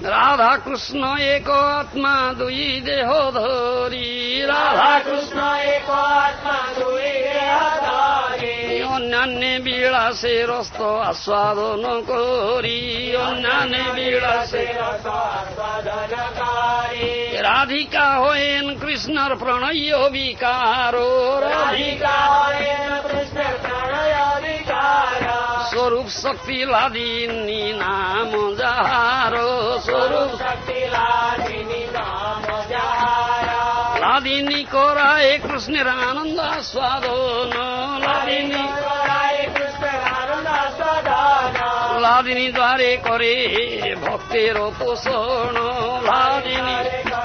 राधा कृष्ण एक आत्मा दुई देह धरी राधा कृष्ण एक आत्मा दुई देह धरी अन्यान्य বিলাসে রস আস্বাদন করি अन्यान्य বিলাসে রস আস্বাদন করি রাধিকা হয়েন কৃষ্ণর প্রণয় বিকার রাধিকা হয়েন কৃষ্ণর প্রণয় বিকার স্বরূপ শক্তি লাদিনী নাম যাহার স্বরূপ শক্তি লাদিনী নাম যাহার লাদিনী করায় কৃষ্ণের আনন্দ আস্বাদন লাদিনী করায় কৃষ্ণের আনন্দ আস্বাদন লাদিনী দ্বারে করে ভক্তের পোষণ লাদিনী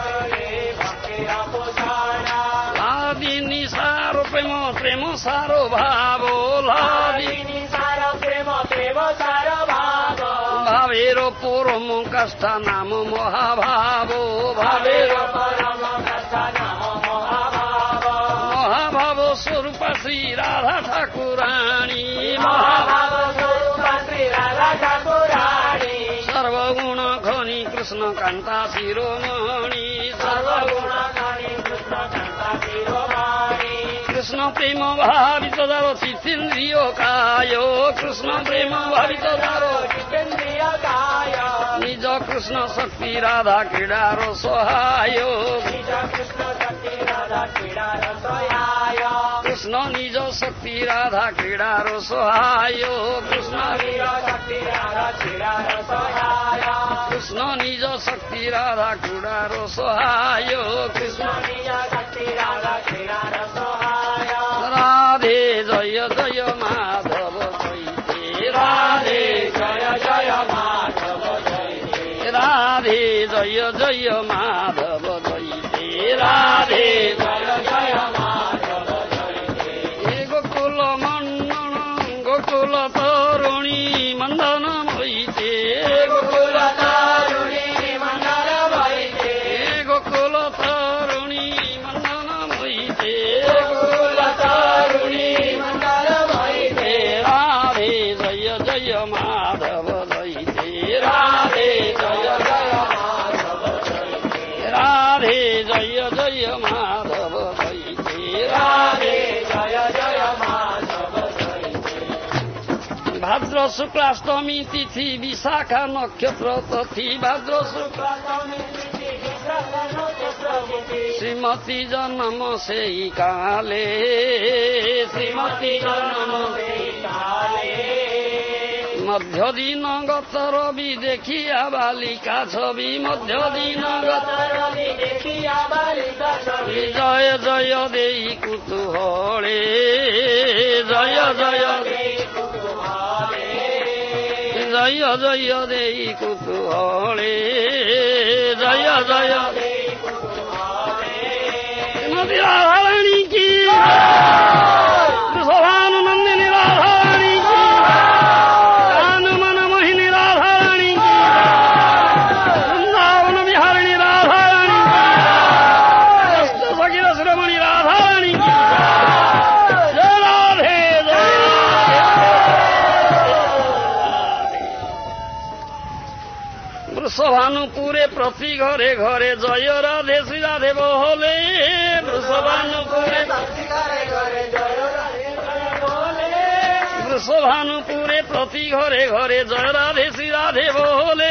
লাদিনী সার প্রেম প্রেম সার ভাব লাদিনী সার প্রেম প্রেম সার ভাব ভাবের পরম কাষ্ঠা নাম মহাভাব ভাবের পরম কাষ্ঠা নাম মহাভাব মহাভাব স্বরূপা শ্রী রাধা ঠাকুরাণী মহাভাব স্বরূপা শ্রী রাধা ঠাকুরাণী সর্বগুণ খনি কৃষ্ণ কান্তা শিরোমণি সর্বগুণ খনি কৃষ্ণ কান্তা শিরোমণি কৃষ্ণ প্রেম ভাবিত দ্বার চিতেন্দ্রিয় কায় কৃষ্ণ প্রেম ভাবিত দ্বার চিতেন্দ্রিয় কায় নিজ কৃষ্ণ শক্তি রাধা ক্রীড়ার সহায় নিজ কৃষ্ণ শক্তি রাধা ক্রীড়ার সহায় কৃষ্ণ নিজ শক্তি রাধা ক্রীড়ার সহায় কৃষ্ণ নিজ শক্তি রাধা ক্রীড়ার সহায় কৃষ্ণ নিজ শক্তি রাধা ক্রীড়ার সহায় কৃষ্ণ নিজ শক্তি রাধা ক্রীড়ার সহায় রাধে জয় জয় মাধব জয়তে রাধে জয় জয় মাধব জয়তে রাধে জয় জয় মাধব জয়তে রাধে জয় জয় মাধব জয়তে গোকুল মন্ডন গোকুল তরুণী মন্দন বইতে গোকুল তরুণী মন্দন বইতে গোকুল তরুণী মন্দন বইতে গোকুল তরুণী মন্দন বইতে রাধে জয় জয় মাধব জয়তে রাধে জয় জয় মাধব জয়তে রাধে জয় জয় মাধব জয়তে রাধে জয় জয় মাধব জয়তে ভাদ্র শুক্লাষ্টমী তিথি বিশাখা নক্ষত্র তিথি ভাদ্র শুক্লাষ্টমী তিথি বিশাখা নক্ষত্র তিথি শ্রীমতী জন্ম সেই কালে শ্রীমতী জন্ম সেই কালে মধ্যদিন গত রবি দেখিয়া বালিকা ছবি মধ্যদিন গত রবি দেখিয়া বালিকা ছবি জয় জয় দেই কুতুহলে জয় জয় দেই কুতুহলে জয় জয় দেই কুতুহলে জয় জয় দেই কুতুহলে নদী রাধারানী কি সভানন্দিনী রাধারানী কি মন মোহিনী রাধারানী কি বৃন্দাবন বিহারিণী রাধারানী সখী রসমণি রাধারানী কি রাধে বৃষভানুপুরে প্রতি ঘরে ঘরে জয় রাধে শ্রী রাধে বহলে বৃষভানুপুরে প্রতি ঘরে ঘরে জয় রাধে বহলে বৃষভানুপুরে প্রতি ঘরে ঘরে জয় রাধে শ্রী রাধে বহলে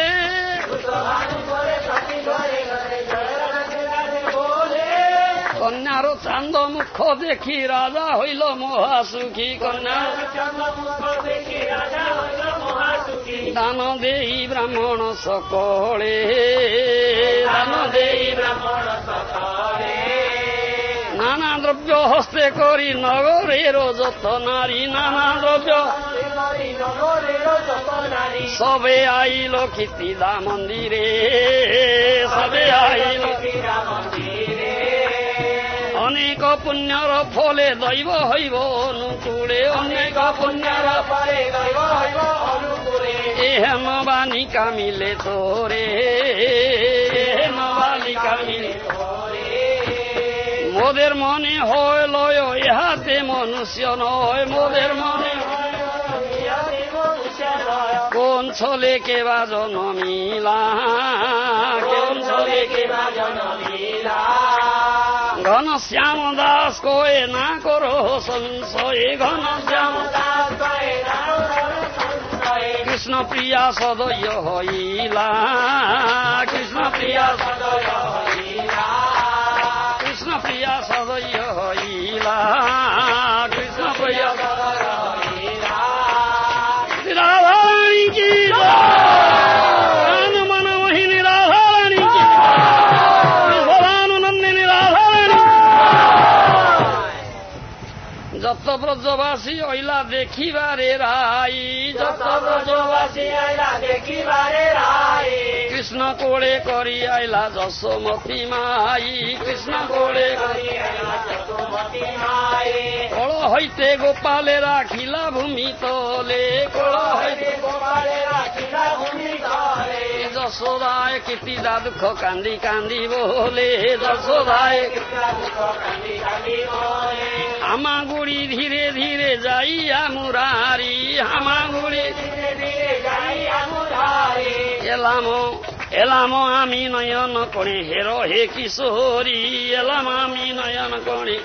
কন্যার চান্দ মুখ দেখি রাজা হইল মহাসুখী কন্যার চান্দ মুখ দেখি রাজা হইল মহাসুখী দান দেই ব্রাহ্মণ সকলে দান দেই ব্রাহ্মণ সকলে নানা দ্রব্য হস্তে করি নগরের যত নারী নানা দ্রব্য সবে আইল কীর্তিদা মন্দিরে সবে আইল মন্দিরে অনেক পুণ্যর ফলে দৈব হইব অনুকূলে অনেক পুণ্যর ফলে দৈব হইব অনুকূলে এহেন বালিকা মিলে তোরে এহেন বালিকা মিলে তোরে মোদের মনে হয় লয় ইহাতে মনুষ্য নয় মোদের মনে কোন ছলে কেবা জনমিলা শ্যাম দাস কয়ে না করো সংশয় ঘন শ্যাম দাস কয়ে না করো সংশয় কৃষ্ণ প্রিয়া সদয় হইলা কৃষ্ণ প্রিয়া সদয় হইলা কৃষ্ণ প্রিয়া সদয় হইলা কৃষ্ণ প্রিয়া সদয় হইলা রাধারানী কি মনমোহিনী রাধারানী কি বিশ্বভানুনন্দিনী রাধারানী যত ব্রজবাসী অইলা দেখিবারে রাই যত ব্রজবাসী অইলা দেখিবারে রাই কৃষ্ণ কোলে করি আইলা যশোমতী মাই কৃষ্ণ কোলে করি আইলা যশোমতী মাই কোল হইতে গোপালে রাখিলা ভূমি তলে কোল হইতে গোপালে রাখিলা ভূমি তলে যশোদায় কীর্তিদা দুঃখ কান্দি কান্দি বলে যশোদায় দুঃখ কান্দি কান্দি বলে হামাগুড়ি ধীরে ধীরে যাইয়া মুরারি হামাগুড়ি ধীরে ধীরে যাইয়া মুরারি এলাম আমি নয়ন কোণে হের হে কিশোরী এলাম আমি নয়ন কোণে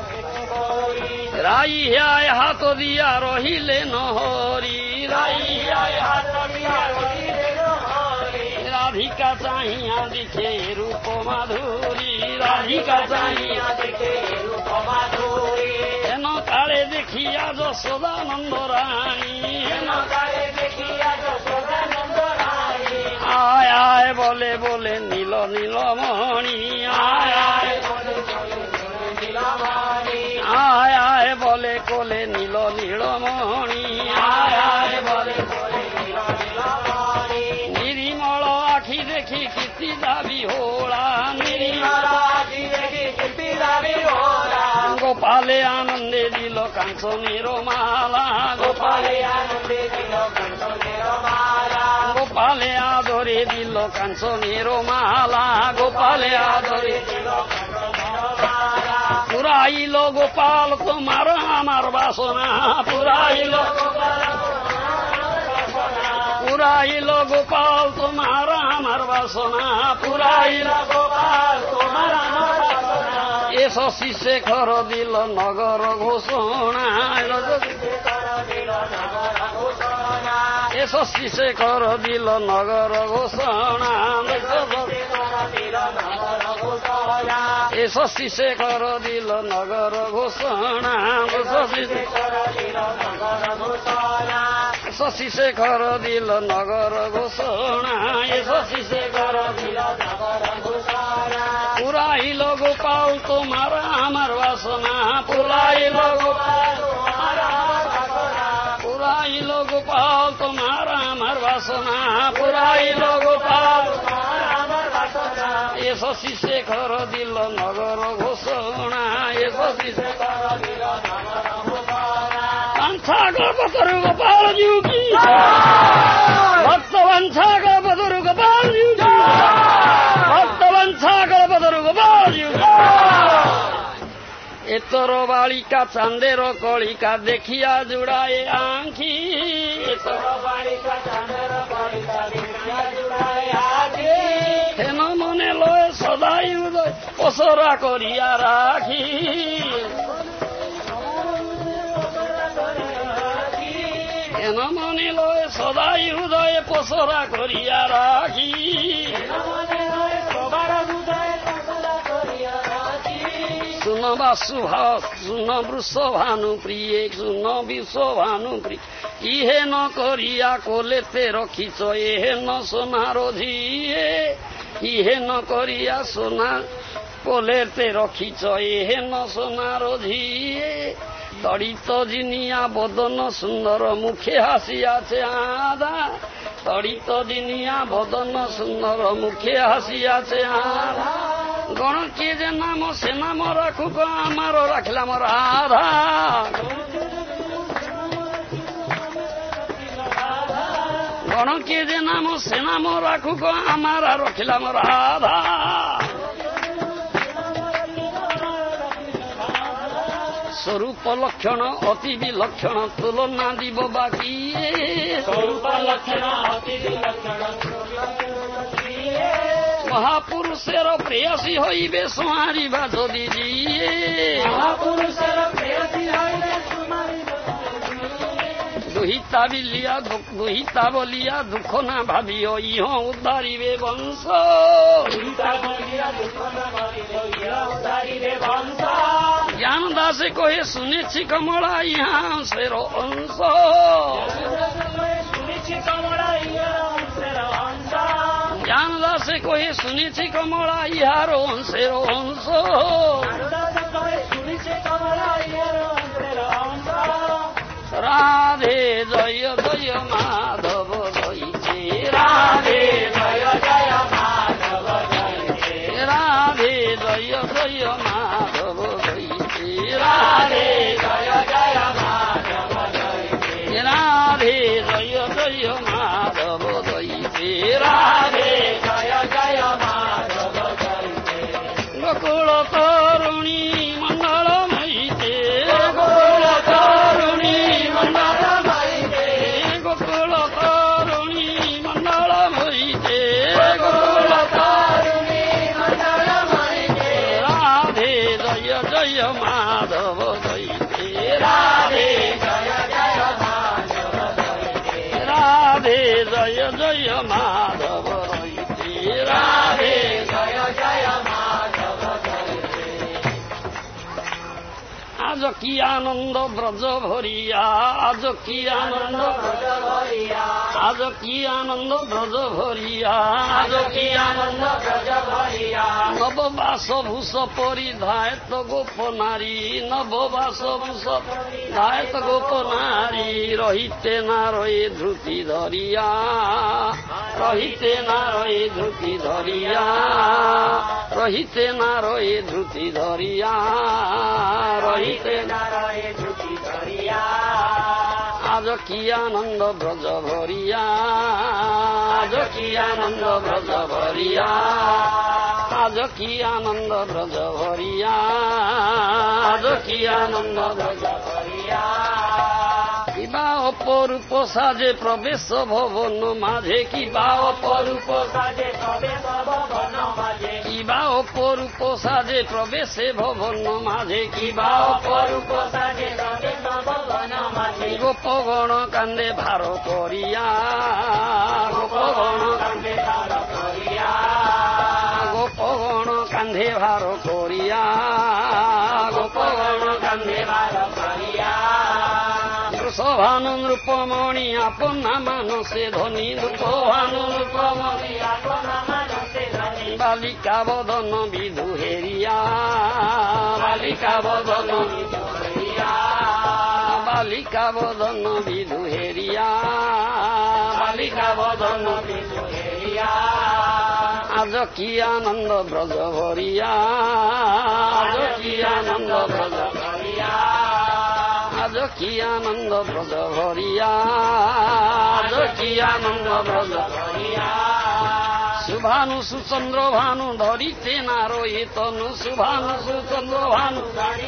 রাই হায় হাত দিয়া রহিলে নহরি রাই হায় হাত দিয়া রহিলে নহরি রাধিকা চাহিয়া দেখে রূপ মাধুরী রাধিকা চাহিয়া দেখে রূপ মাধুরী হেন কালে দেখিয়া যশোদানন্দ রানী হেন কালে দেখিয়া যশোদানন্দ রানী আয় আয় বলে বলে নীল নীলমণি আয় আয় বলে নীলমণি আয় আয় বলে কোলে নীল নীলমণি আয় আয় বলে কোলে নীল নীলমণি নিরিমল আখি দেখি কীর্তি দাবি হোলা নিরিমল আখি দেখি কীর্তি দাবি হোলা গোপালে আনন্দে দিল কাঞ্চনের মালা গোপালে আনন্দে দিল কাঞ্চনের মালা গোপালে আদরে দিল কাঞ্চনের মালা গোপালে আদরে দিল পুরাইল গোপাল তোমার আমার বাসনা পুরাইল পুরাইল গোপাল তোমার আমার বাসনা পুরাইল গোপাল তোমার আমার বাসনা এসো শেখর দিল নগর ঘোষণা এসো শেখর দিল নগর ঘোষণা এসো শেখর দিল নগর ঘোষণা শশী শেখর দিল নগর ঘোষণা শশী শেখর দিল নগর ঘোষণা পুরাইল গোপাল তোমার আমার বাসনা পুরাইল গোপাল পুরাইল গোপাল তোমার আমার বাসনা পুরাইল গোপাল এ শশী শেখর দিল নগর ঘোষণা এ শশী শেখর দিল নগর ঘোষণা বাঞ্ছা গল্পতরু গোপাল জিউ কি ভক্ত বাঞ্ছা গল্পতরু গোপাল জিউ কি ভক্ত বাঞ্ছা গল্পতরু গোপাল জিউ কি এতর বালিকা চাঁদের কলিকা দেখিয়া জুড়ায়ে আঁখি এতর বালিকা চাঁদের কলিকা দেখিয়া জুড়ায়ে আঁখি হেন মনে লয় সদাই উদয় পসরা করিয়া রাখি হেন মনে লয় সদাই উদয় পসরা করিয়া রাখি শুন বাসুভাস শুন বৃষভানু প্রিয়ে শুন বিশ্বভানু প্রিয় ইহে ন করিয়া কোলেতে রখিছ এহে ন সোনার ঝিয়ে ইহে ন করিয়া সোনা কোলেতে রখিছ এহে ন সোনার ঝিয়ে তড়িত জিনিয়া বদন সুন্দর মুখে হাসিয়াছে আদা তড়িত জিনিয়া বদন সুন্দর মুখে হাসিয়াছে আদা গণ কে যে নাম সে নাম রাখুক আমার রাখলাম রাধা গণ কে যে নাম সে নাম রাখুক আমার রাখলাম রাধা স্বরূপ লক্ষণ অতি বিলক্ষণ তুলনা দিব বাকি স্বরূপ লক্ষণ অতি বিলক্ষণ ମହାପୁରୁଷର ପ୍ରେୟସୀ ହୋଇବେ ସୁହାରିବା ଯଦି ଯିଏ ମହାପୁରୁଷର ପ୍ରେୟସୀ ହୋଇବେ ସୁହାରିବା ଦୁହିତା ବଲିଆ ଦୁଃଖ ନା ଭାବିଅ ଇହ ଉଦ୍ଧାରିବେ ବଂଶ ଜ୍ଞାନ ଦାସେ କହେ ଶୁଣିଛି କମଳା ଇହା ସେର ଅଂଶ ଜ୍ଞାନ ଦାସେ କହେ ଶୁଣିଛି କମଳା ଇହାର ଅଂଶେର ଅଂଶ রাধে জয় জয় মাধব গাইছে রাধে জয় জয় মাধব গাইছে রাধে জয় জয় মাধব গাইছে রাধে জয় জয় মাধব গাইছে রাধে জয় জয় মাধব গাইছে রাধে জয় জয় মাধব গাইছে গোকুল তরুণী মন্ডল মহিতে গোকুল তরুণী গোকুল তরুণী মন্ডল মহিতে গোকুল তরুণী মন্ডল মহিতে রাধে জয় জয় মাধব গাইতে রাধে জয় জয় মাধব গাইতে রাধে জয় জয় মাধব গাইতে রাধে জয় জয় মাধব গাইতে আজ কি আনন্দ ব্রজ ভরিয়া আজ কি আনন্দ ব্রজ ভরিয়া আজ কি আনন্দ ব্রজ ভরিয়া আজ কি আনন্দ ব্রজ ভরিয়া নববাস ভূষ পরিধায়ত গোপ নারী নববাস ভূষ ধায়ত গোপ নারী রহিতে না রয়ে ধৃতি ধরিয়া রহিতে না রয়ে ধৃতি ধরিয়া রহিতে না রয়ে ধৃতি ধরিয়া রহিতে না রয়ে ধৃতি ধরিয়া আজ কি আনন্দ ব্রজ ভরিয়া আজ কি আনন্দ ব্রজ ভরিয়া আজ কি আনন্দ ব্রজ ভরিয়া আজ কি আনন্দ ব্রজ ভরিয়া কিবা অপরূপ সাজে প্রবেশ ভবন মাঝে কিবা অপরূপ সাজে প্রবেশ ভবন মাঝে কিবা অপরূপ সাজে প্রবেশে ভবন মাঝে কিবা অপরূপ সাজে প্রবেশ ভবন মাঝে গোপগণ কান্দে ভার করিয়া গোপগণ কান্দে ভার করিয়া গোপগণ কান্ধে ভার করিয়া গোপগণ কান্ধে ভার করিয়া বৃষভানু নৃপমণি আপনা মানসে ধনী নৃপভানু নৃপমণি আপনা মানসে ধনী বালিকা বদন বিধু হেরিয়া বালিকা বদন বিধু হেরিয়া বালিকা বদন বিধু হেরিয়া বালিকা বদন বিধু হেরিয়া আজ কি আনন্দ ব্রজ ভরিয়া আজ কি আনন্দ ব্রজ ভরিয়া আজ কি আনন্দ ব্রজ ভরিয়া আজ কি আনন্দ ব্রজ ভরিয়া শুভানু সুচন্দ্র ভানু ধরিতে না রয়ে তনু শুভানু সুচন্দ্র ভানু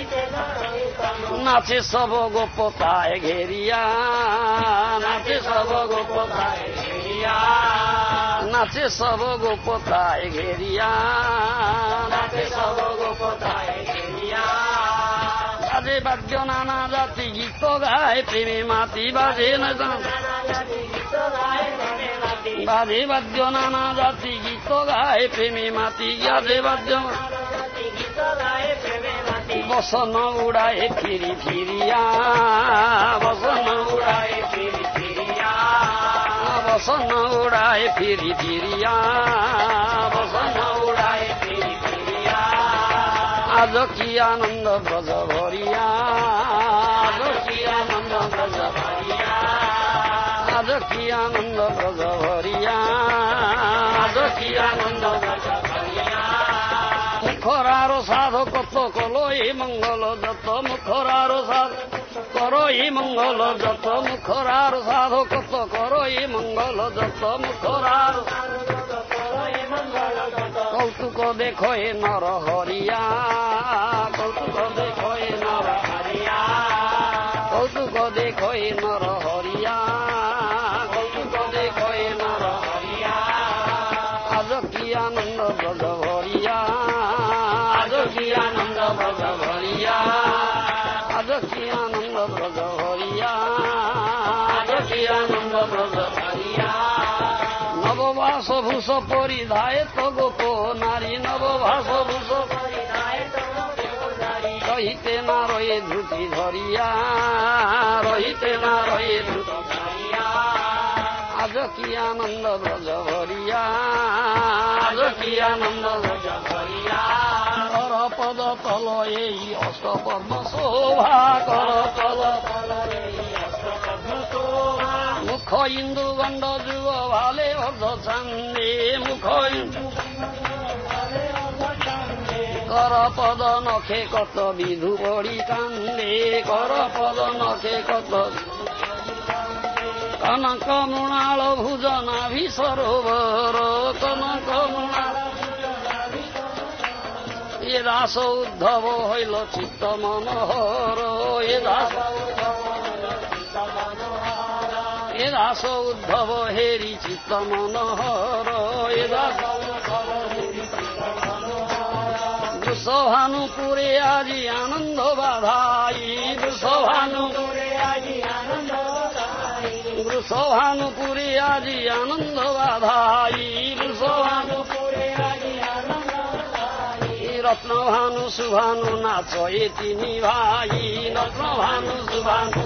নাচে সব গোপতায় ঘেরিয়া নাচে সব গোপতায় ঘেরিয়া নাচে সব গোপতায় ঘেরিয়া নাচে সব গোপতায় ঘেরিয়া বাজে বাদ্য নানা জাতি গীত গায় প্রেমে মাতি বাজে না বাজে বাদ্য নানা জাতি গীত গায় প্রেমে মাতি বাজে বাদ্য বসন উড়ায় ফিরি ফিরিয়া বসন উড়ায় ফিরি ফিরিয়া বসন উড়ায় ফিরি ফিরিয়া বসন উড়ায় ফিরি ফিরিয়া আজ কি আনন্দ ব্রজ ভরিয়া আজ কি আনন্দ ব্রজ ভরিয়া আজ কি আনন্দ ব্রজ ভরিয়া আজ কি আনন্দ ব্রজ ভরিয়া মুখরার সাধ কত কল এই মঙ্গল যত মুখরার সাধ কর এই মঙ্গল যত মুখরার সাধ কত কর এই মঙ্গল যত মুখরার কৌতুক দেখো এ নর হরিয়া কৌতুক দেখো এ নর হরিয়া কৌতুক দেখো এ নর হরিয়া কৌতুক দেখো এ নর হরিয়া আজ কি আনন্দ ব্রজ ভরিয়া আজ কি আনন্দ ব্রজ ভরিয়া আজ কি আনন্দ ব্রজ ভরিয়া আজ কি আনন্দ ব্রজ ভরিয়া নববাস ভূষ পরিধায় তো গোপ নারী নবভাস ভূষ রহিতে না রয়ে ধুতি ধরিয়া রহিতে না রয়ে ধুতি ধরিয়া আজ কি আনন্দ ব্রজ ভরিয়া আজ কি আনন্দ ব্রজ ভরিয়া কর পদ তল এই অষ্টপদ্ম শোভা কর তল মুখ ইন্দু গণ্ড যুগ ভালে অর্ধ চান্দে মুখ ইন্দু কর পদ নখে কত বিধু পড়ি কান্দে কর পদ নখে কত কনক মৃণাল ভুজনা ভি সরোবর কনক মৃণাল এ দাস উদ্ধব হইল চিত্ত মনোহর এ দাস এ দাস উদ্ধব হেরি চিত্ত মনোহর এ দাস বৃষভানুপুরে আজি আনন্দ বাধাই বৃষভানুপুরে আজি আনন্দ বৃষভানুপুরে আজি আনন্দ বাধাই বৃষভানুপুরে আজি আনন্দ রত্নভানু সুভানু নাচ এ তিনি ভাই রত্নভানু সুভানু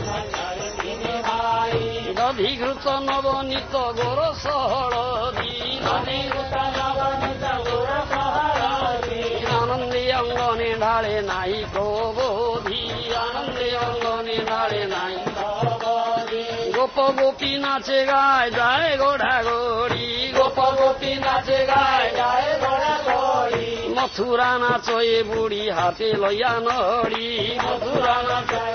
দধিঘৃত নবনীত গোর সহরদি দধিঘৃত নবনীত গোর সহরদি আনন্দে অঙ্গনে ঢালে নাই প্রবোধি আনন্দে অঙ্গনে ঢালে নাই গোপ গোপী নাচে গায় যায় গোড়া গড়ি গোপ গোপী নাচে গায় যায় গোড়া গড়ি মথুরা নাচয়ে বুড়ি হাতে লইয়া নড়ি মথুরা নাচে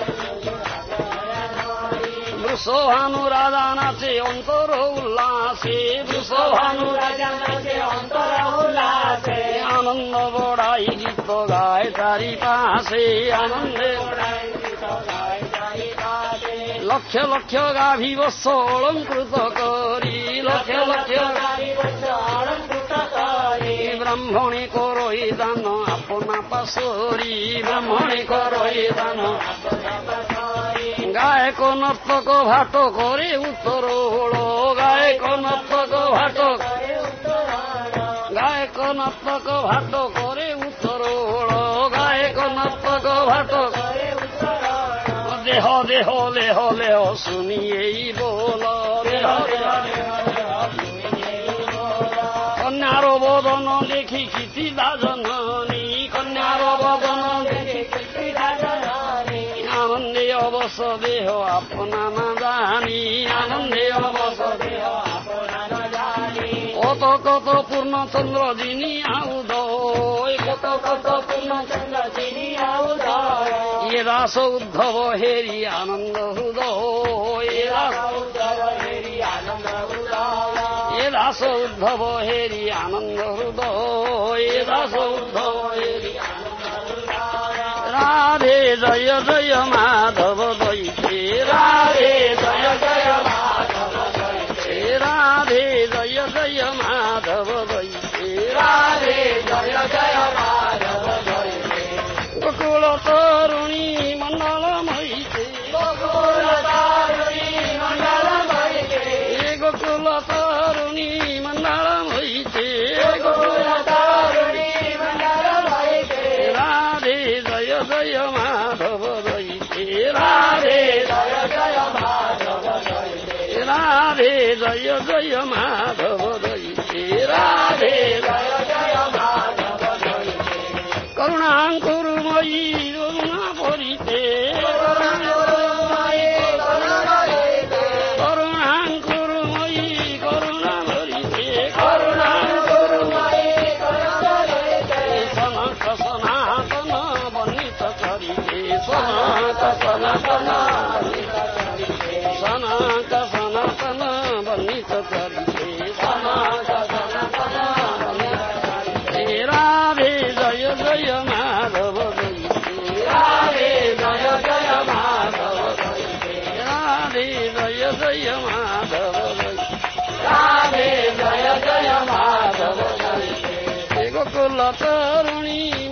বৃষভানু রাজা নাচে অন্তর উল্লাসে বৃষভানু রাজা নাচে অন্তর উল্লাসে আনন্দ বড়াই গীত গায় চারিপাশে আনন্দে লক্ষ লক্ষ গাভী বৎস অলঙ্কৃত করি লক্ষ লক্ষ ব্রাহ্মণে করই দান আপনা পাশরি ব্রাহ্মণে করই দান গায়ক নর্তক ভাট করে উত্তর গায়ক নর্তক ভাট গায়ক নর্তক ভাট করে উত্তর গায়ক নর্তক ভাট দেহ দেহ লেহ লেহ শুনিয়েই বল কন্যার বদন দেখি খিতি দাজনী কন্যার বদন দেখি খিতি দাজনী আনন্দে অবশ দেহ আপনা না জানি আনন্দে অবশ দেহ আপনা না জানি কত কত পূর্ণচন্দ্র যিনি আউদয় কত কত পূর্ণচন্দ্র যিনি আউদয় এ দাস উদ্ধব হেরি আনন্দ হৃদয় এ দাস উদ্ধব হেরি আনন্দ হৃদয় এ দাস উদ্ধব হেরি আনন্দ হৃদয় এ দাস উদ্ধব হেরি রাধে জয় জয় মাধব দৈতে রাধে জয় জয় মাধব দৈতে রাধে জয় জয় মাধব দৈতে রাধে জয় জয় মাধব দৈতে গোকুল তরুণী মন্ডল মহিতে গোকুল তরুণী মন্ডল মহিতে গোকুল তরুণী মন্ডল মহিতে গোকুল তরুণী মন্ডল মহিতে রাধে জয় জয় মাধব দৈতে রাধে গোকুল তরুণী